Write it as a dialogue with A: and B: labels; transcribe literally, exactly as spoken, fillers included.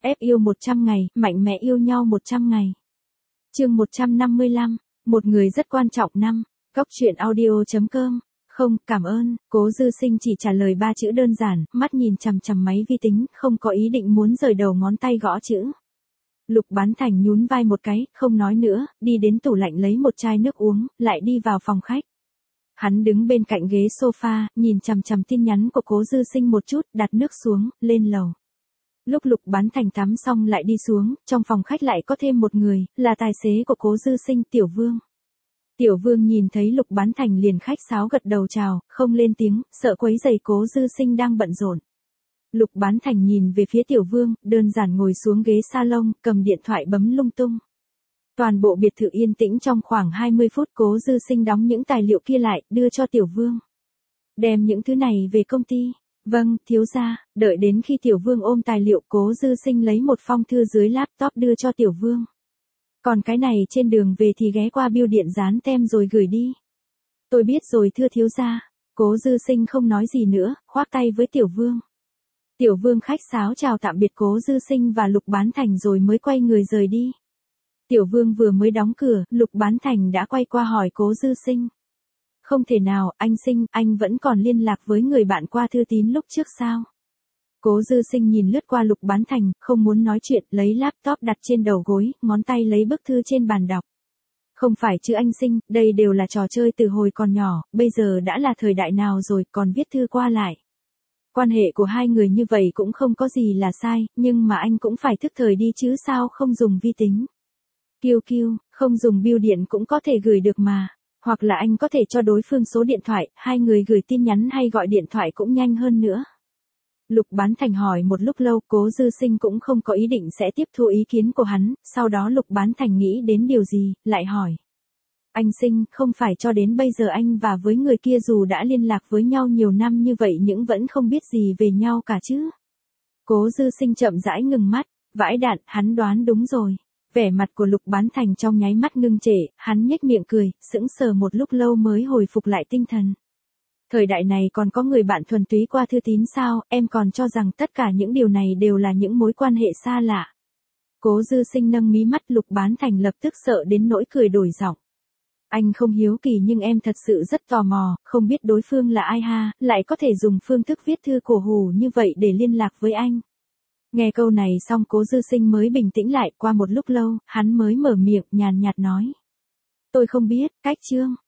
A: Ép yêu một trăm ngày, mạnh mẽ yêu nhau một trăm ngày. Chương một trăm năm mươi lăm, một người rất quan trọng năm. Góc truyện audio chấm com. Không, cảm ơn, Cố Dư Sinh chỉ trả lời ba chữ đơn giản, mắt nhìn chằm chằm máy vi tính, không có ý định muốn rời đầu ngón tay gõ chữ. Lục Bán Thành nhún vai một cái, không nói nữa, đi đến tủ lạnh lấy một chai nước uống, lại đi vào phòng khách. Hắn đứng bên cạnh ghế sofa, nhìn chằm chằm tin nhắn của Cố Dư Sinh một chút, đặt nước xuống, lên lầu. Lúc Lục Bán Thành tắm xong lại đi xuống, trong phòng khách lại có thêm một người, là tài xế của Cố Dư Sinh, Tiểu Vương. Tiểu Vương nhìn thấy Lục Bán Thành liền khách sáo gật đầu chào, không lên tiếng, sợ quấy rầy Cố Dư Sinh đang bận rộn. Lục Bán Thành nhìn về phía Tiểu Vương, đơn giản ngồi xuống ghế salon, cầm điện thoại bấm lung tung. Toàn bộ biệt thự yên tĩnh trong khoảng hai mươi phút. Cố Dư Sinh đóng những tài liệu kia lại, đưa cho Tiểu Vương. Đem những thứ này về công ty. Vâng, thiếu gia. Đợi đến khi Tiểu Vương ôm tài liệu, Cố Dư Sinh lấy một phong thư dưới laptop đưa cho Tiểu Vương. Còn cái này trên đường về thì ghé qua bưu điện dán tem rồi gửi đi. Tôi biết rồi thưa thiếu gia. Cố Dư Sinh không nói gì nữa, khoác tay với Tiểu Vương. Tiểu Vương khách sáo chào tạm biệt Cố Dư Sinh và Lục Bán Thành rồi mới quay người rời đi. Tiểu Vương vừa mới đóng cửa, Lục Bán Thành đã quay qua hỏi Cố Dư Sinh. Không thể nào, anh Sinh, anh vẫn còn liên lạc với người bạn qua thư tín lúc trước sao? Cố Dư Sinh nhìn lướt qua Lục Bán Thành, không muốn nói chuyện, lấy laptop đặt trên đầu gối, ngón tay lấy bức thư trên bàn đọc. Không phải chứ anh Sinh, đây đều là trò chơi từ hồi còn nhỏ, bây giờ đã là thời đại nào rồi, còn viết thư qua lại. Quan hệ của hai người như vậy cũng không có gì là sai, nhưng mà anh cũng phải thức thời đi chứ sao không dùng vi tính. Kiêu kiêu, không dùng bưu điện cũng có thể gửi được mà. Hoặc là anh có thể cho đối phương số điện thoại, hai người gửi tin nhắn hay gọi điện thoại cũng nhanh hơn nữa. Lục Bán Thành hỏi một lúc lâu, Cố Dư Sinh cũng không có ý định sẽ tiếp thu ý kiến của hắn, sau đó Lục Bán Thành nghĩ đến điều gì, lại hỏi. Anh Sinh, không phải cho đến bây giờ anh và với người kia dù đã liên lạc với nhau nhiều năm như vậy nhưng vẫn không biết gì về nhau cả chứ? Cố Dư Sinh chậm rãi ngừng mắt, vãi đạn, hắn đoán đúng rồi. Vẻ mặt của Lục Bán Thành trong nháy mắt ngưng trệ, hắn nhếch miệng cười, sững sờ một lúc lâu mới hồi phục lại tinh thần. Thời đại này còn có người bạn thuần túy qua thư tín sao, em còn cho rằng tất cả những điều này đều là những mối quan hệ xa lạ. Cố Dư Sinh nâng mí mắt. Lục Bán Thành lập tức sợ đến nỗi cười đổi giọng. Anh không hiếu kỳ nhưng em thật sự rất tò mò, không biết đối phương là ai ha, lại có thể dùng phương thức viết thư cổ hủ như vậy để liên lạc với anh. Nghe câu này xong Cố Dư Sinh mới bình tĩnh lại, qua một lúc lâu, hắn mới mở miệng nhàn nhạt nói. Tôi không biết, cách chương.